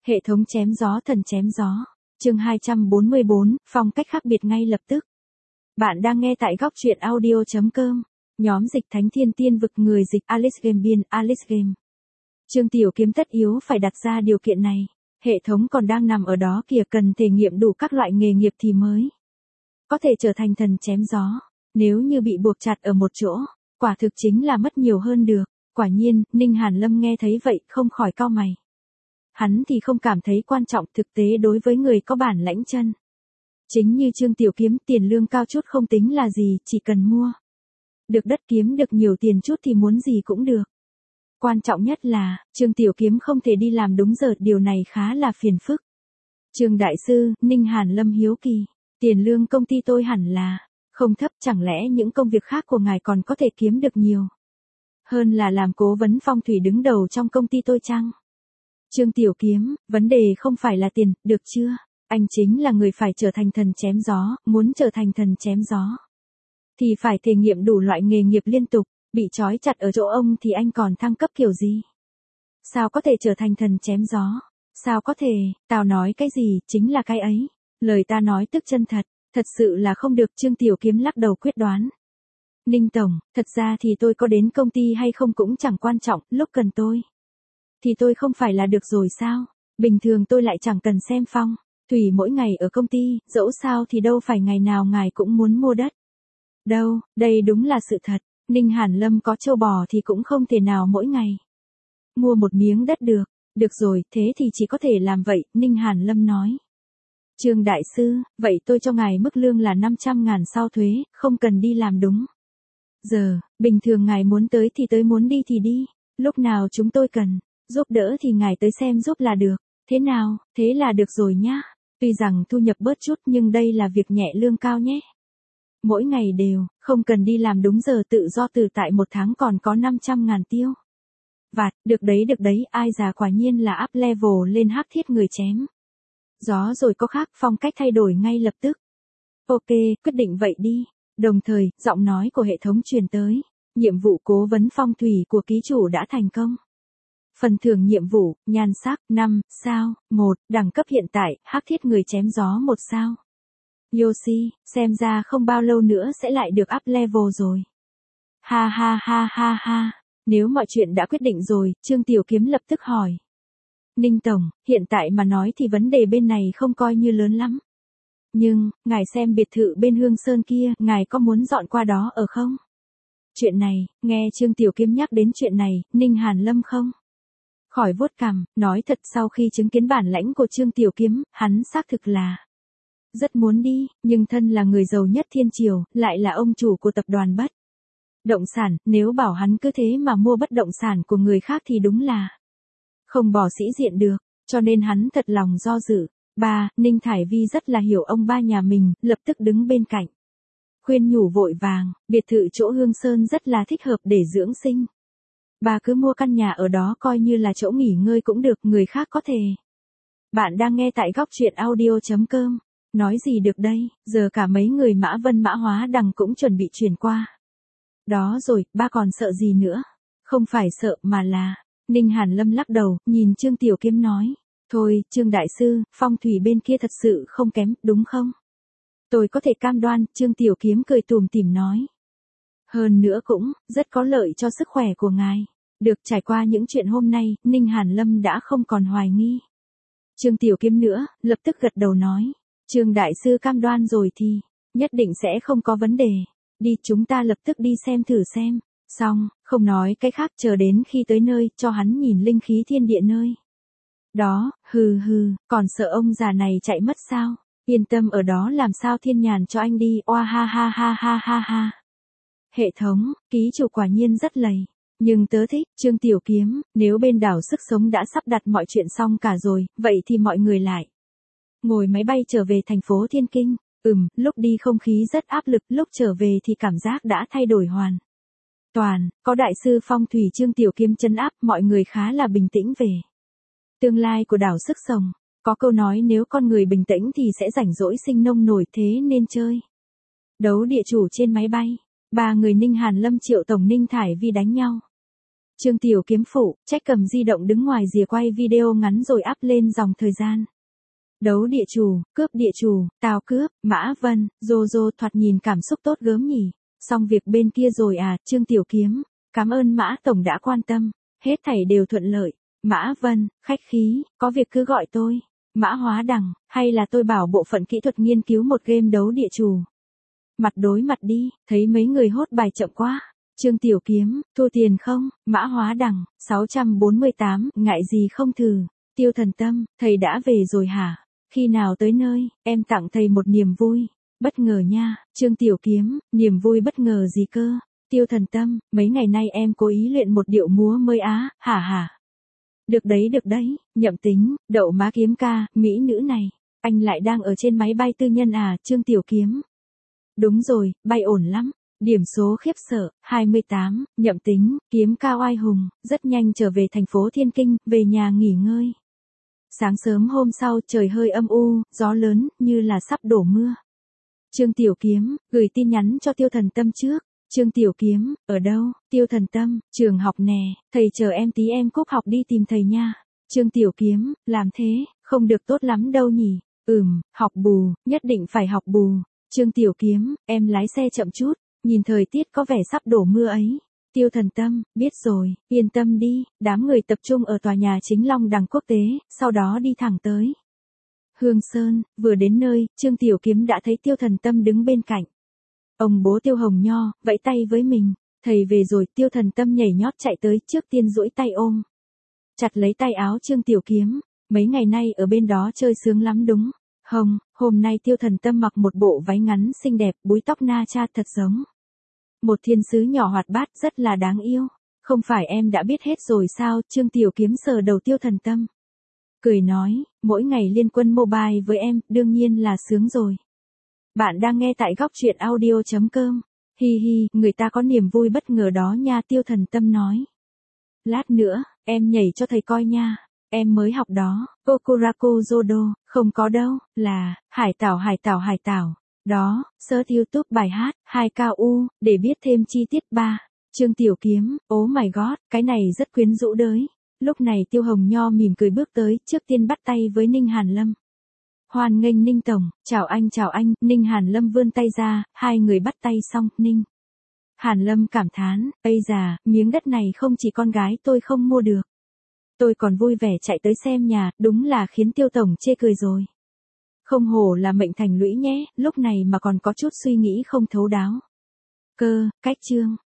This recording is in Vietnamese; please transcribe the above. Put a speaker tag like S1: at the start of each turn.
S1: Hệ thống chém gió thần chém gió. Chương 244, phong cách khác biệt ngay lập tức. Bạn đang nghe tại góc truyện audio.com. Nhóm dịch Thánh Thiên Tiên Vực, người dịch Alice Game, biên Alice Game. Trương Tiểu Kiếm tất yếu phải đặt ra điều kiện này. Hệ thống còn đang nằm ở đó kìa, cần thể nghiệm đủ các loại nghề nghiệp thì mới có thể trở thành thần chém gió. Nếu như bị buộc chặt ở một chỗ, quả thực chính là mất nhiều hơn được. Quả nhiên, Ninh Hàn Lâm nghe thấy vậy không khỏi cau mày. Hắn thì không cảm thấy quan trọng, thực tế đối với người có bản lãnh chân. Chính như Trương Tiểu Kiếm, tiền lương cao chút không tính là gì, chỉ cần mua được đất, kiếm được nhiều tiền chút thì muốn gì cũng được. Quan trọng nhất là, Trương Tiểu Kiếm không thể đi làm đúng giờ, điều này khá là phiền phức. Trương Đại Sư, Ninh Hàn Lâm hiếu kỳ, tiền lương công ty tôi hẳn là không thấp, chẳng lẽ những công việc khác của ngài còn có thể kiếm được nhiều hơn là làm cố vấn phong thủy đứng đầu trong công ty tôi chăng? Trương Tiểu Kiếm, vấn đề không phải là tiền, được chưa? Anh chính là người phải trở thành thần chém gió, muốn trở thành thần chém gió thì phải thể nghiệm đủ loại nghề nghiệp liên tục, bị trói chặt ở chỗ ông thì anh còn thăng cấp kiểu gì? Sao có thể trở thành thần chém gió? Sao có thể, tao nói cái gì, chính là cái ấy. Lời ta nói tức chân thật, thật sự là không được. Trương Tiểu Kiếm lắc đầu quyết đoán. Ninh Tổng, thật ra thì tôi có đến công ty hay không cũng chẳng quan trọng, lúc cần tôi thì tôi không phải là được rồi sao? Bình thường tôi lại chẳng cần xem phong thủy mỗi ngày ở công ty, dẫu sao thì đâu phải ngày nào ngài cũng muốn mua đất. Đâu, đây đúng là sự thật. Ninh Hàn Lâm có trâu bò thì cũng không thể nào mỗi ngày mua một miếng đất được. Được rồi, thế thì chỉ có thể làm vậy, Ninh Hàn Lâm nói. Trương Đại Sư, vậy tôi cho ngài mức lương là 500.000 sau thuế, không cần đi làm đúng giờ, bình thường ngài muốn tới thì tới, muốn đi thì đi, lúc nào chúng tôi cần giúp đỡ thì ngài tới xem giúp là được. Thế nào, thế là được rồi nhá. Tuy rằng thu nhập bớt chút nhưng đây là việc nhẹ lương cao nhé. Mỗi ngày đều, không cần đi làm đúng giờ, tự do tự tại, một tháng còn có 500.000 tiêu vặt, được đấy, ai già, quả nhiên là up level lên hắc thiết người chém gió rồi có khác, phong cách thay đổi ngay lập tức. Ok, quyết định vậy đi. Đồng thời, giọng nói của hệ thống truyền tới. Nhiệm vụ cố vấn phong thủy của ký chủ đã thành công. Phần thưởng nhiệm vụ, nhan sắc, 5 sao, 1, đẳng cấp hiện tại, hắc thiết người chém gió 1 sao. Yoshi, xem ra không bao lâu nữa sẽ lại được up level rồi. Ha ha ha ha ha. Nếu mọi chuyện đã quyết định rồi, Trương Tiểu Kiếm lập tức hỏi. Ninh Tổng, hiện tại mà nói thì vấn đề bên này không coi như lớn lắm. Nhưng, ngài xem biệt thự bên Hương Sơn kia, ngài có muốn dọn qua đó ở không? Chuyện này, nghe Trương Tiểu Kiếm nhắc đến chuyện này, Ninh Hàn Lâm không khỏi vuốt cằm, nói thật, sau khi chứng kiến bản lãnh của Trương Tiểu Kiếm, hắn xác thực là rất muốn đi, nhưng thân là người giàu nhất thiên triều, lại là ông chủ của tập đoàn bất động sản, nếu bảo hắn cứ thế mà mua bất động sản của người khác thì đúng là không bỏ sĩ diện được, cho nên hắn thật lòng do dự. Ninh Thải Vi rất là hiểu ông ba nhà mình, lập tức đứng bên cạnh khuyên nhủ vội vàng, biệt thự chỗ Hương Sơn rất là thích hợp để dưỡng sinh. Bà cứ mua căn nhà ở đó coi như là chỗ nghỉ ngơi cũng được, người khác có thể. Bạn đang nghe tại góc truyện audio.com. Nói gì được đây, giờ cả mấy người Mã Vân Mã Hóa Đằng cũng chuẩn bị chuyển qua đó rồi, ba còn sợ gì nữa? Không phải sợ mà là... Ninh Hàn Lâm lắc đầu, nhìn Trương Tiểu Kiếm nói. Thôi, Trương Đại Sư, phong thủy bên kia thật sự không kém, đúng không? Tôi có thể cam đoan, Trương Tiểu Kiếm cười tủm tỉm nói. Hơn nữa cũng, rất có lợi cho sức khỏe của ngài. Được, trải qua những chuyện hôm nay, Ninh Hàn Lâm đã không còn hoài nghi Trương Tiểu Kiếm nữa, lập tức gật đầu nói. Trương Đại Sư cam đoan rồi thì, nhất định sẽ không có vấn đề. Đi, chúng ta lập tức đi xem thử xem. Xong, không nói cái khác, chờ đến khi tới nơi, cho hắn nhìn linh khí thiên địa nơi đó. Còn sợ ông già này chạy mất sao? Yên tâm, ở đó làm sao thiên nhàn cho anh đi. Oa ha ha ha ha ha ha. Hệ thống, ký chủ quả nhiên rất lầy. Nhưng tớ thích, Trương Tiểu Kiếm, nếu bên đảo sức sống đã sắp đặt mọi chuyện xong cả rồi, vậy thì mọi người lại ngồi máy bay trở về thành phố Thiên Kinh. Lúc đi không khí rất áp lực, lúc trở về thì cảm giác đã thay đổi hoàn toàn. Có đại sư phong thủy Trương Tiểu Kiếm trấn áp, mọi người khá là bình tĩnh về tương lai của đảo sức sống. Có câu nói nếu con người bình tĩnh thì sẽ rảnh rỗi sinh nông nổi, thế nên chơi đấu địa chủ trên máy bay. Ba người Ninh Hàn Lâm Triệu Tổng Ninh Thải Vi đánh nhau Trương Tiểu Kiếm phụ, trách cầm di động đứng ngoài rìa quay video ngắn rồi up lên dòng thời gian. Đấu địa chủ, cướp địa chủ, tao cướp, Mã Vân, Jojo thoạt nhìn cảm xúc tốt gớm nhỉ. Xong việc bên kia rồi à, Trương Tiểu Kiếm. Cảm ơn Mã Tổng đã quan tâm. Hết thảy đều thuận lợi. Mã Vân, khách khí, có việc cứ gọi tôi. Mã Hóa Đằng, hay là tôi bảo bộ phận kỹ thuật nghiên cứu một game đấu địa chủ. Mặt đối mặt đi, thấy mấy người hốt bài chậm quá. Trương Tiểu Kiếm, thua tiền không? Mã Hóa Đằng, 648, ngại gì không thử. Tiêu Thần Tâm, thầy đã về rồi hả? Khi nào tới nơi, em tặng thầy một niềm vui. Bất ngờ nha, Trương Tiểu Kiếm, niềm vui bất ngờ gì cơ? Tiêu Thần Tâm, mấy ngày nay em cố ý luyện một điệu múa mới á, hả hả? Được đấy, Nhậm Tính, đậu má Kiếm ca, mỹ nữ này. Anh lại đang ở trên máy bay tư nhân à, Trương Tiểu Kiếm? Đúng rồi, bay ổn lắm. Điểm số khiếp sợ, 28, Nhậm Tính, Kiếm ca oai hùng, rất nhanh trở về thành phố Thiên Kinh, về nhà nghỉ ngơi. Sáng sớm hôm sau trời hơi âm u, gió lớn, như là sắp đổ mưa. Trương Tiểu Kiếm, gửi tin nhắn cho Tiêu Thần Tâm trước. Trương Tiểu Kiếm, ở đâu? Tiêu Thần Tâm, trường học nè, thầy chờ em tí em cúp học đi tìm thầy nha. Trương Tiểu Kiếm, làm thế, không được tốt lắm đâu nhỉ. Học bù, nhất định phải học bù. Trương Tiểu Kiếm, em lái xe chậm chút, nhìn thời tiết có vẻ sắp đổ mưa ấy. Tiêu Thần Tâm, biết rồi, yên tâm đi, đám người tập trung ở tòa nhà chính Long Đằng Quốc tế, sau đó đi thẳng tới Hương Sơn, vừa đến nơi, Trương Tiểu Kiếm đã thấy Tiêu Thần Tâm đứng bên cạnh. Ông bố Tiêu Hồng Nho, vẫy tay với mình, thầy về rồi, Tiêu Thần Tâm nhảy nhót chạy tới trước tiên duỗi tay ôm. Chặt lấy tay áo Trương Tiểu Kiếm, mấy ngày nay ở bên đó chơi sướng lắm đúng không? Hôm nay Tiêu Thần Tâm mặc một bộ váy ngắn xinh đẹp, búi tóc na cha thật giống một thiên sứ nhỏ hoạt bát rất là đáng yêu. Không phải em đã biết hết rồi sao? Trương Tiểu Kiếm sờ đầu Tiêu Thần Tâm, cười nói, mỗi ngày liên quân mobile với em, đương nhiên là sướng rồi. Bạn đang nghe tại góc truyện audio.com. Hi hi, người ta có niềm vui bất ngờ đó nha, Tiêu Thần Tâm nói. Lát nữa, em nhảy cho thầy coi nha. Em mới học đó, Okuraku Jodo, không có đâu, là, hải tảo. Đó, search YouTube bài hát, 2KU, để biết thêm chi tiết 3. Trương Tiểu Kiếm, oh my god, cái này rất quyến rũ đấy. Lúc này Tiêu Hồng Nho mỉm cười bước tới, trước tiên bắt tay với Ninh Hàn Lâm. Hoan nghênh Ninh Tổng, chào anh, Ninh Hàn Lâm vươn tay ra, hai người bắt tay xong, Ninh Hàn Lâm cảm thán, ây già, miếng đất này không chỉ con gái tôi không mua được. Tôi còn vui vẻ chạy tới xem nhà, đúng là khiến Tiêu Tổng chê cười rồi. Không hổ là mệnh thành lũy nhé, lúc này mà còn có chút suy nghĩ không thấu đáo. Cách chương.